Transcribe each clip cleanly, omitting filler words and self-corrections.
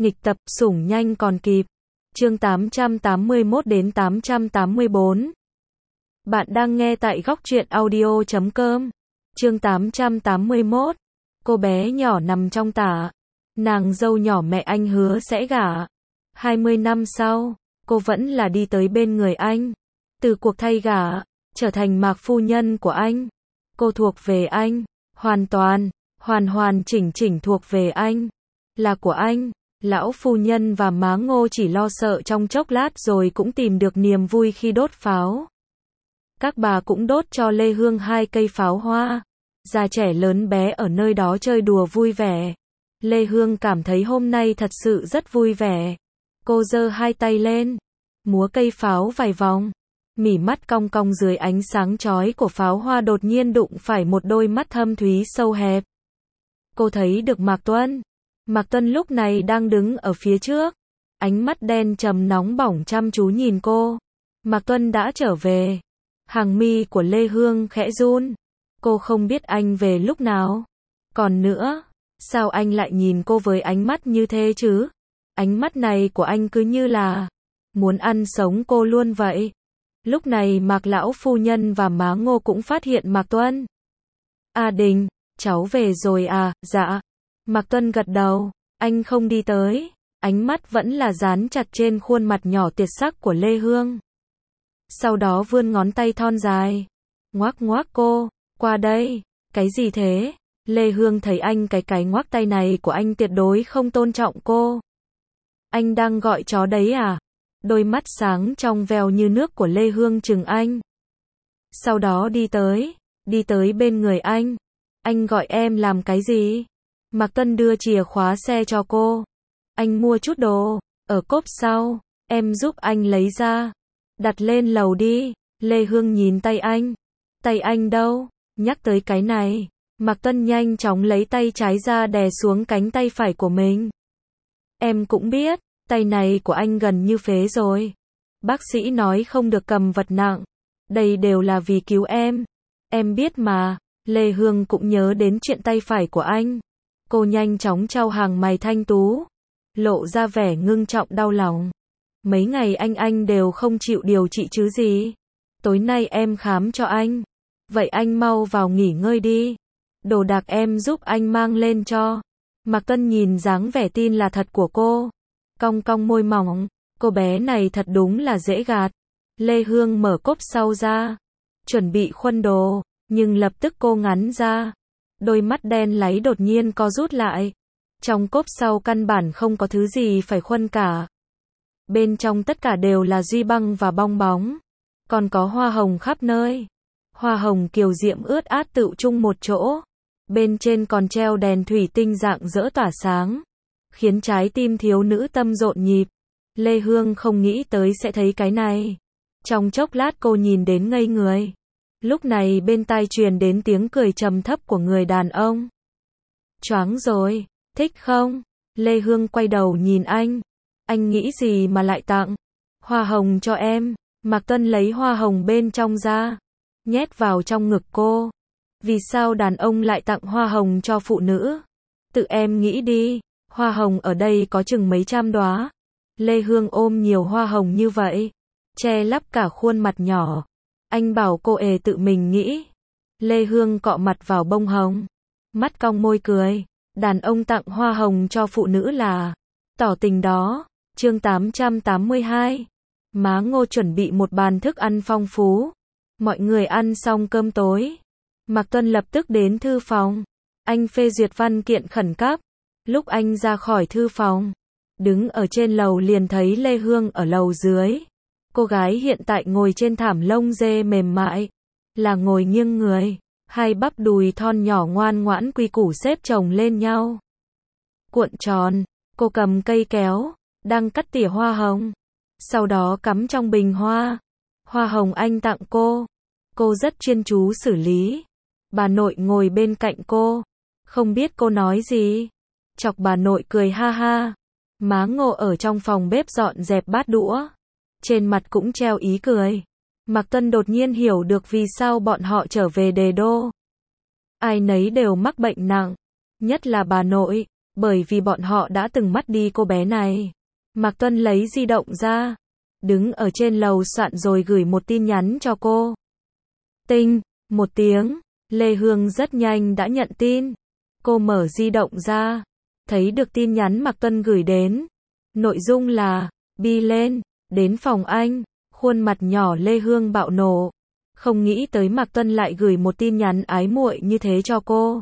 Nghịch tập, sủng nhanh còn kịp. Chương 881 đến 884. Bạn đang nghe tại góc truyện audio.com. Chương 881. Cô bé nhỏ nằm trong tả. Nàng dâu nhỏ mẹ anh hứa sẽ gả. 20 năm sau, cô vẫn là đi tới bên người anh. Từ cuộc thay gả, trở thành mạc phu nhân của anh. Cô thuộc về anh, hoàn toàn, hoàn chỉnh thuộc về anh. Là của anh. Lão phu nhân và má Ngô chỉ lo sợ trong chốc lát rồi cũng tìm được niềm vui khi đốt pháo. Các bà cũng đốt cho Lê Hương 2 cây pháo hoa. Già trẻ lớn bé ở nơi đó chơi đùa vui vẻ. Lê Hương cảm thấy hôm nay thật sự rất vui vẻ. Cô giơ 2 tay lên, múa cây pháo vài vòng. Mỉ mắt cong cong dưới ánh sáng chói của pháo hoa đột nhiên đụng phải một đôi mắt thâm thúy sâu hẹp. Cô thấy được Mạc Tuân. Mạc Tuân lúc này đang đứng ở phía trước. Ánh mắt đen trầm nóng bỏng chăm chú nhìn cô. Mạc Tuân đã trở về. Hàng mi của Lê Hương khẽ run. Cô không biết anh về lúc nào. Còn nữa, sao anh lại nhìn cô với ánh mắt như thế chứ? Ánh mắt này của anh cứ như là muốn ăn sống cô luôn vậy. Lúc này Mạc lão phu nhân và má Ngô cũng phát hiện Mạc Tuân. A Đình, cháu về rồi à? Dạ. Mạc Tuân gật đầu, anh không đi tới, ánh mắt vẫn là dán chặt trên khuôn mặt nhỏ tiệt sắc của Lê Hương. Sau đó vươn ngón tay thon dài, ngoắc cô, qua đây, cái gì thế? Lê Hương thấy anh cái ngoắc tay này của anh tuyệt đối không tôn trọng cô. Anh đang gọi chó đấy à? Đôi mắt sáng trong veo như nước của Lê Hương trừng anh. Sau đó đi tới bên người anh. Anh gọi em làm cái gì? Mạc Tuân đưa chìa khóa xe cho cô. Anh mua chút đồ, ở cốp sau, em giúp anh lấy ra. Đặt lên lầu đi. Lê Hương nhìn tay anh. Tay anh đâu? Nhắc tới cái này, Mạc Tuân nhanh chóng lấy tay trái ra đè xuống cánh tay phải của mình. Em cũng biết, tay này của anh gần như phế rồi. Bác sĩ nói không được cầm vật nặng. Đây đều là vì cứu em. Em biết mà. Lê Hương cũng nhớ đến chuyện tay phải của anh. Cô nhanh chóng chau hàng mày thanh tú, lộ ra vẻ ngưng trọng đau lòng. Mấy ngày anh đều không chịu điều trị chứ gì. Tối nay em khám cho anh. Vậy anh mau vào nghỉ ngơi đi. Đồ đạc em giúp anh mang lên cho. Mạc Tuân nhìn dáng vẻ tin là thật của cô. Cong cong môi mỏng. Cô bé này thật đúng là dễ gạt. Lê Hương mở cốp sau ra. Chuẩn bị khuân đồ. Nhưng lập tức cô ngắn ra. Đôi mắt đen láy đột nhiên co rút lại. Trong cốp sau căn bản không có thứ gì phải khuân cả. Bên trong tất cả đều là duy băng và bong bóng. Còn có hoa hồng khắp nơi. Hoa hồng kiều diễm ướt át tựu chung một chỗ. Bên trên còn treo đèn thủy tinh rạng rỡ tỏa sáng. Khiến trái tim thiếu nữ tâm rộn nhịp. Lê Hương không nghĩ tới sẽ thấy cái này. Trong chốc lát cô nhìn đến ngây người. Lúc này bên tai truyền đến tiếng cười trầm thấp của người đàn ông. Choáng rồi, thích không? Lê Hương quay đầu nhìn anh. Anh nghĩ gì mà lại tặng hoa hồng cho em? Mạc Tuân lấy hoa hồng bên trong ra, nhét vào trong ngực cô. Vì sao đàn ông lại tặng hoa hồng cho phụ nữ? Tự em nghĩ đi, hoa hồng ở đây có chừng mấy trăm đóa. Lê Hương ôm nhiều hoa hồng như vậy, che lấp cả khuôn mặt nhỏ. Anh bảo cô tự mình nghĩ. Lê Hương cọ mặt vào bông hồng, mắt cong môi cười. Đàn ông tặng hoa hồng cho phụ nữ là tỏ tình đó. Chương 882. Má Ngô chuẩn bị một bàn thức ăn phong phú. Mọi người ăn xong cơm tối, Mạc Tuân lập tức đến thư phòng. Anh phê duyệt văn kiện khẩn cấp. Lúc anh ra khỏi thư phòng, đứng ở trên lầu liền thấy Lê Hương ở lầu dưới. Cô gái hiện tại ngồi trên thảm lông dê mềm mại, là ngồi nghiêng người, hai bắp đùi thon nhỏ ngoan ngoãn quy củ xếp chồng lên nhau. Cuộn tròn, cô cầm cây kéo, đang cắt tỉa hoa hồng, sau đó cắm trong bình hoa. Hoa hồng anh tặng cô rất chuyên chú xử lý. Bà nội ngồi bên cạnh cô, không biết cô nói gì, chọc bà nội cười ha ha. Má Ngô ở trong phòng bếp dọn dẹp bát đũa, trên mặt cũng treo ý cười. Mạc Tuân đột nhiên hiểu được vì sao bọn họ trở về Đề Đô. Ai nấy đều mắc bệnh nặng, nhất là bà nội. bởi vì bọn họ đã từng mất đi cô bé này. Mạc Tuân lấy di động ra, đứng ở trên lầu soạn rồi gửi một tin nhắn cho cô. Tinh, một tiếng, Lê Hương rất nhanh đã nhận tin. Cô mở di động ra, thấy được tin nhắn Mạc Tuân gửi đến. Nội dung là, đi lên, đến phòng anh. Khuôn mặt nhỏ Lê Hương bạo nổ. Không nghĩ tới Mạc Tuân lại gửi một tin nhắn ái muội như thế cho cô.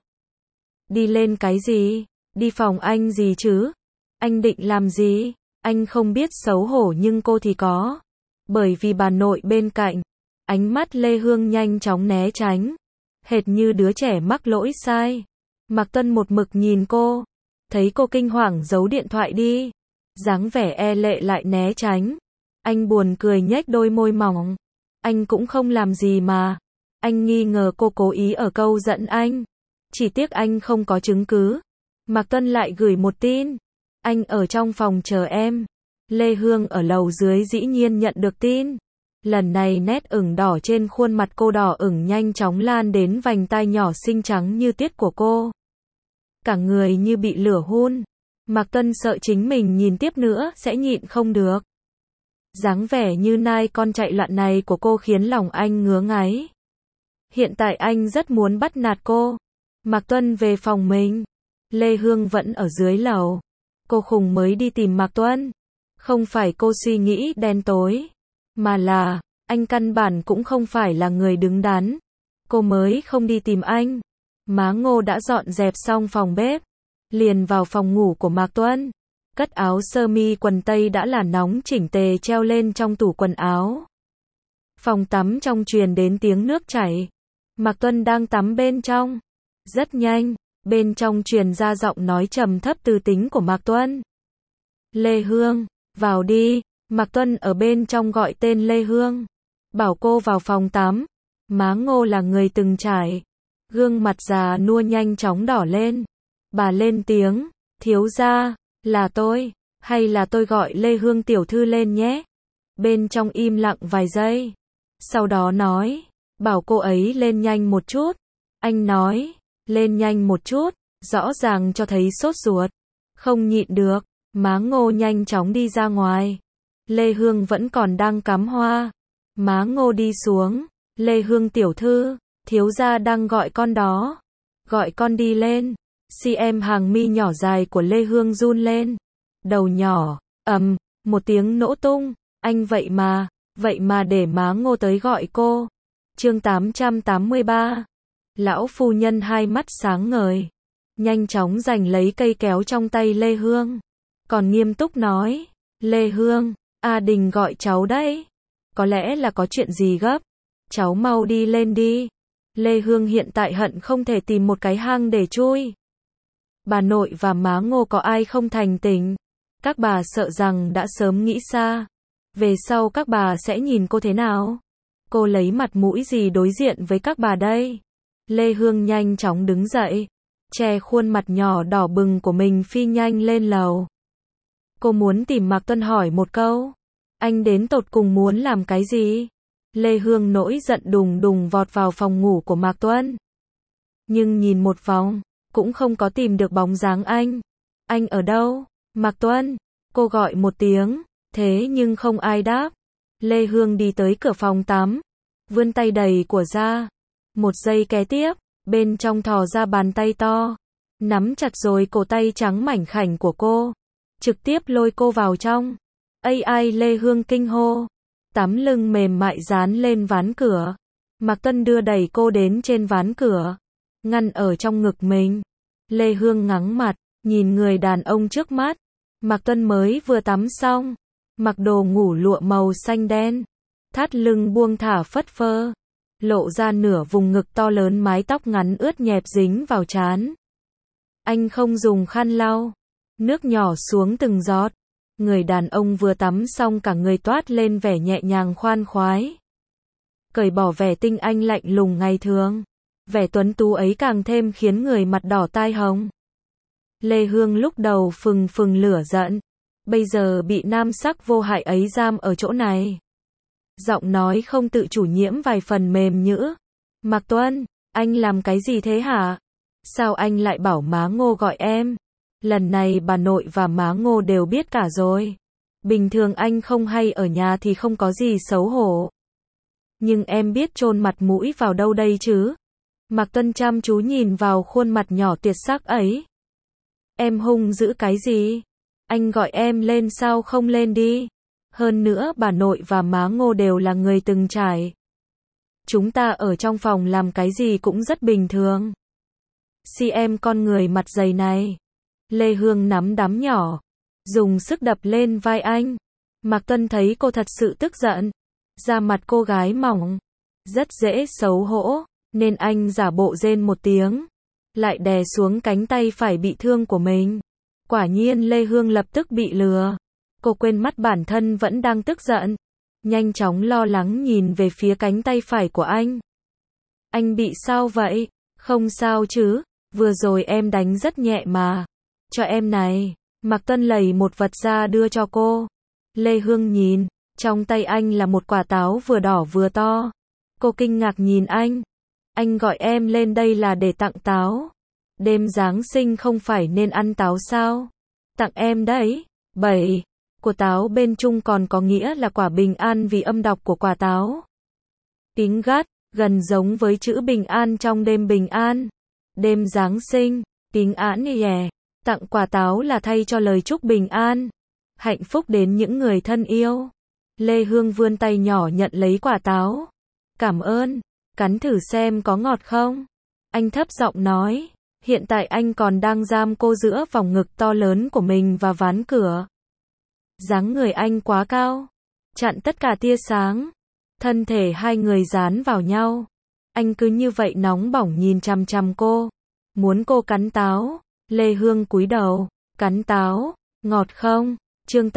Đi lên cái gì? Đi phòng anh gì chứ? Anh định làm gì? Anh không biết xấu hổ nhưng cô thì có. Bởi vì bà nội bên cạnh. Ánh mắt Lê Hương nhanh chóng né tránh. Hệt như đứa trẻ mắc lỗi sai. Mạc Tuân một mực nhìn cô. Thấy cô kinh hoàng giấu điện thoại đi. Dáng vẻ e lệ lại né tránh. Anh buồn cười nhếch đôi môi mỏng. Anh cũng không làm gì mà. Anh nghi ngờ cô cố ý ở câu giận anh. Chỉ tiếc anh không có chứng cứ. Mạc Tuân lại gửi một tin. Anh ở trong phòng chờ em. Lê Hương ở lầu dưới dĩ nhiên nhận được tin. Lần này nét ửng đỏ trên khuôn mặt cô đỏ ửng nhanh chóng lan đến vành tai nhỏ xinh trắng như tuyết của cô. Cả người như bị lửa hun. Mạc Tuân sợ chính mình nhìn tiếp nữa sẽ nhịn không được. Dáng vẻ như nai con chạy loạn này của cô khiến lòng anh ngứa ngáy. Hiện tại anh rất muốn bắt nạt cô. Mạc Tuân về phòng mình. Lê Hương vẫn ở dưới lầu. Cô khùng mới đi tìm Mạc Tuân. Không phải cô suy nghĩ đen tối. Mà là, anh căn bản cũng không phải là người đứng đắn. Cô mới không đi tìm anh. Má Ngô đã dọn dẹp xong phòng bếp. Liền vào phòng ngủ của Mạc Tuân. Cất áo sơ mi quần tây đã là nóng chỉnh tề treo lên trong tủ quần áo. Phòng tắm trong truyền đến tiếng nước chảy. Mạc Tuân đang tắm bên trong. Rất nhanh, bên trong truyền ra giọng nói trầm thấp từ tính của Mạc Tuân. Lê Hương, vào đi. Mạc Tuân ở bên trong gọi tên Lê Hương. Bảo cô vào phòng tắm. Má Ngô là người từng trải. Gương mặt già nua nhanh chóng đỏ lên. Bà lên tiếng, thiếu gia, là tôi, hay là tôi gọi Lê Hương tiểu thư lên nhé. Bên trong im lặng vài giây. Sau đó nói, bảo cô ấy lên nhanh một chút. Anh nói, lên nhanh một chút, rõ ràng cho thấy sốt ruột. Không nhịn được, má Ngô nhanh chóng đi ra ngoài. Lê Hương vẫn còn đang cắm hoa. Má Ngô đi xuống, Lê Hương tiểu thư, thiếu gia đang gọi con đó. Gọi con đi lên. CM hàng mi nhỏ dài của Lê Hương run lên. Đầu nhỏ, một tiếng nổ tung. Anh vậy mà để má Ngô tới gọi cô. Chương 883. Lão phu nhân hai mắt sáng ngời. Nhanh chóng giành lấy cây kéo trong tay Lê Hương. Còn nghiêm túc nói, Lê Hương, A Đình gọi cháu đấy. Có lẽ là có chuyện gì gấp. Cháu mau đi lên đi. Lê Hương hiện tại hận không thể tìm một cái hang để chui. Bà nội và má Ngô có ai không thành tình. Các bà sợ rằng đã sớm nghĩ xa. Về sau các bà sẽ nhìn cô thế nào? Cô lấy mặt mũi gì đối diện với các bà đây? Lê Hương nhanh chóng đứng dậy. Che khuôn mặt nhỏ đỏ bừng của mình phi nhanh lên lầu. Cô muốn tìm Mạc Tuân hỏi một câu. Anh đến tột cùng muốn làm cái gì? Lê Hương nổi giận đùng đùng vọt vào phòng ngủ của Mạc Tuân. Nhưng nhìn một vòng, cũng không có tìm được bóng dáng anh. Anh ở đâu? Mạc Tuân. Cô gọi một tiếng, thế nhưng không ai đáp. Lê Hương đi tới cửa phòng tắm, vươn tay đầy của ra. Một giây kế tiếp, bên trong thò ra bàn tay to, nắm chặt rồi cổ tay trắng mảnh khảnh của cô, trực tiếp lôi cô vào trong. Ai Lê Hương kinh hô. Tắm lưng mềm mại dán lên ván cửa. Mạc Tuân đưa đẩy cô đến trên ván cửa, ngăn ở trong ngực mình. Lê Hương ngắng mặt, nhìn người đàn ông trước mắt. Mạc Tuân mới vừa tắm xong, mặc đồ ngủ lụa màu xanh đen, thắt lưng buông thả phất phơ, lộ ra nửa vùng ngực to lớn, mái tóc ngắn ướt nhẹp dính vào trán. Anh không dùng khăn lau, nước nhỏ xuống từng giọt. Người đàn ông vừa tắm xong cả người toát lên vẻ nhẹ nhàng khoan khoái. Cởi bỏ vẻ tinh anh lạnh lùng ngày thường, vẻ tuấn tú ấy càng thêm khiến người mặt đỏ tai hồng. Lê Hương lúc đầu phừng phừng lửa giận, bây giờ bị nam sắc vô hại ấy giam ở chỗ này. Giọng nói không tự chủ nhiễm vài phần mềm nhũ. Mạc Tuân, anh làm cái gì thế hả? Sao anh lại bảo má Ngô gọi em? Lần này bà nội và má Ngô đều biết cả rồi. Bình thường anh không hay ở nhà thì không có gì xấu hổ. Nhưng em biết chôn mặt mũi vào đâu đây chứ? Mạc Tuân chăm chú nhìn vào khuôn mặt nhỏ tuyệt sắc ấy. Em hung dữ cái gì? Anh gọi em lên sao không lên đi? Hơn nữa bà nội và má Ngô đều là người từng trải. Chúng ta ở trong phòng làm cái gì cũng rất bình thường. Em con người mặt dày này. Lê Hương nắm đấm nhỏ, dùng sức đập lên vai anh. Mạc Tuân thấy cô thật sự tức giận. Da mặt cô gái mỏng, rất dễ xấu hổ, nên anh giả bộ rên một tiếng, lại đè xuống cánh tay phải bị thương của mình. Quả nhiên Lê Hương lập tức bị lừa. Cô quên mất bản thân vẫn đang tức giận. Nhanh chóng lo lắng nhìn về phía cánh tay phải của anh. Anh bị sao vậy? Không sao chứ, vừa rồi em đánh rất nhẹ mà. Cho em này. Mạc Tuân lầy một vật ra đưa cho cô. Lê Hương nhìn, trong tay anh là một quả táo vừa đỏ vừa to. Cô kinh ngạc nhìn anh. Anh gọi em lên đây là để tặng táo. Đêm Giáng sinh không phải nên ăn táo sao? Tặng em đấy. 7. Của táo bên chung còn có nghĩa là quả bình an vì âm độc của quả táo. Tiếng gắt, gần giống với chữ bình an trong đêm bình an. Đêm Giáng sinh, tiếng án nhẹ. Tặng quả táo là thay cho lời chúc bình an, hạnh phúc đến những người thân yêu. Lê Hương vươn tay nhỏ nhận lấy quả táo. Cảm ơn, cắn thử xem có ngọt không? Anh thấp giọng nói, hiện tại anh còn đang giam cô giữa vòng ngực to lớn của mình và ván cửa. Dáng người anh quá cao, chặn tất cả tia sáng. Thân thể hai người dán vào nhau. Anh cứ như vậy nóng bỏng nhìn chằm chằm cô, muốn cô cắn táo. Lê Hương cúi đầu, cắn táo, ngọt không? Chương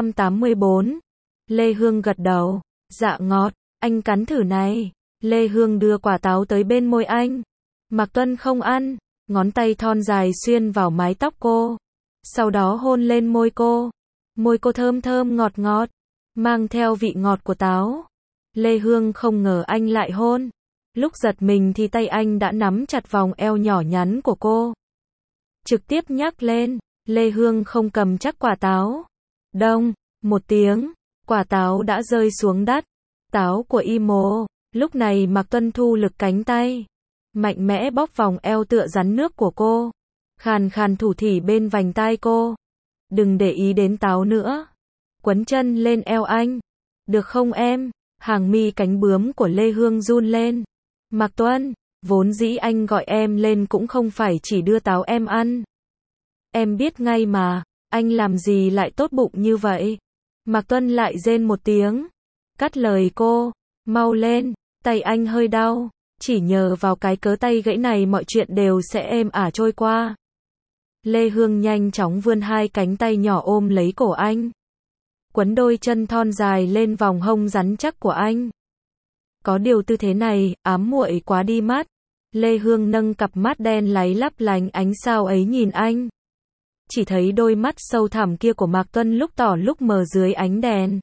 884. Lê Hương gật đầu, dạ ngọt, anh cắn thử này. Lê Hương đưa quả táo tới bên môi anh. Mạc Tuân không ăn, ngón tay thon dài xuyên vào mái tóc cô. Sau đó hôn lên môi cô. Môi cô thơm thơm ngọt ngọt, mang theo vị ngọt của táo. Lê Hương không ngờ anh lại hôn. Lúc giật mình thì tay anh đã nắm chặt vòng eo nhỏ nhắn của cô. Trực tiếp nhắc lên, Lê Hương không cầm chắc quả táo. Đông, một tiếng, quả táo đã rơi xuống đất. Táo của Imo. Lúc này Mạc Tuân thu lực cánh tay, mạnh mẽ bóp vòng eo tựa rắn nước của cô. Khàn khàn thủ thỉ bên vành tai cô. Đừng để ý đến táo nữa. Quấn chân lên eo anh. Được không em? Hàng mi cánh bướm của Lê Hương run lên. Mạc Tuân, vốn dĩ anh gọi em lên cũng không phải chỉ đưa táo em ăn. Em biết ngay mà, anh làm gì lại tốt bụng như vậy? Mạc Tuân lại rên một tiếng. Cắt lời cô, mau lên, tay anh hơi đau. Chỉ nhờ vào cái cớ tay gãy này mọi chuyện đều sẽ êm ả trôi qua. Lê Hương nhanh chóng vươn hai cánh tay nhỏ ôm lấy cổ anh. Quấn đôi chân thon dài lên vòng hông rắn chắc của anh. Có điều tư thế này, ám muội quá đi mắt. Lê Hương nâng cặp mắt đen láy lấp lánh ánh sao ấy nhìn anh. Chỉ thấy đôi mắt sâu thẳm kia của Mạc Tuân lúc tỏ lúc mờ dưới ánh đèn.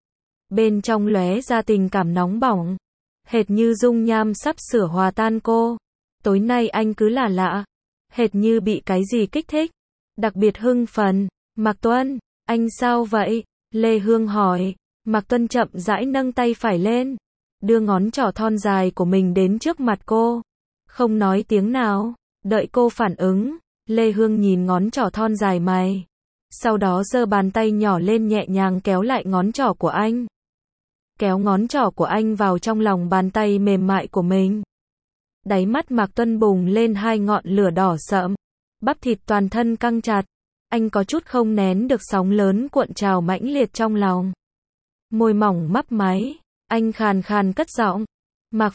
Bên trong lóe ra tình cảm nóng bỏng, hệt như dung nham sắp sửa hòa tan cô. Tối nay anh cứ là lạ, hệt như bị cái gì kích thích, đặc biệt hưng phấn. Mạc Tuân, anh sao vậy? Lê Hương hỏi. Mạc Tuân chậm rãi nâng tay phải lên, đưa ngón trỏ thon dài của mình đến trước mặt cô. Không nói tiếng nào, đợi cô phản ứng. Lê Hương nhìn ngón trỏ thon dài mày. Sau đó giơ bàn tay nhỏ lên nhẹ nhàng kéo lại ngón trỏ của anh. Kéo ngón trỏ của anh vào trong lòng bàn tay mềm mại của mình. Đáy mắt Mạc Tuân bùng lên hai ngọn lửa đỏ sậm. Bắp thịt toàn thân căng chặt. Anh có chút không nén được sóng lớn cuộn trào mãnh liệt trong lòng. Môi mỏng mấp máy. Anh khàn khàn cất giọng. Mạc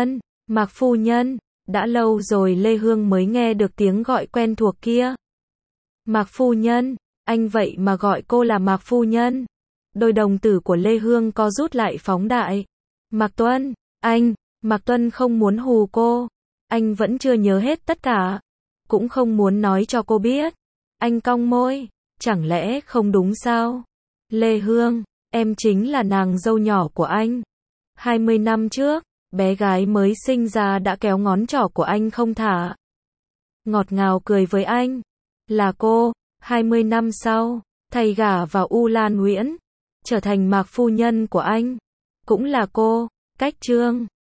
phu nhân, đã lâu rồi Lê Hương mới nghe được tiếng gọi quen thuộc kia. Mạc phu nhân, anh vậy mà gọi cô là Mạc phu nhân. Đôi đồng tử của Lê Hương co rút lại phóng đại. Mạc Tuân, Mạc Tuân không muốn hù cô. Anh vẫn chưa nhớ hết tất cả. Cũng không muốn nói cho cô biết. Anh cong môi, chẳng lẽ không đúng sao? Lê Hương, em chính là nàng dâu nhỏ của anh. 20 năm trước, bé gái mới sinh ra đã kéo ngón trỏ của anh không thả. Ngọt ngào cười với anh. Là cô, 20 năm sau, thay gả vào U Lan Nguyễn, trở thành Mạc phu nhân của anh. Cũng là cô, Cách Trương.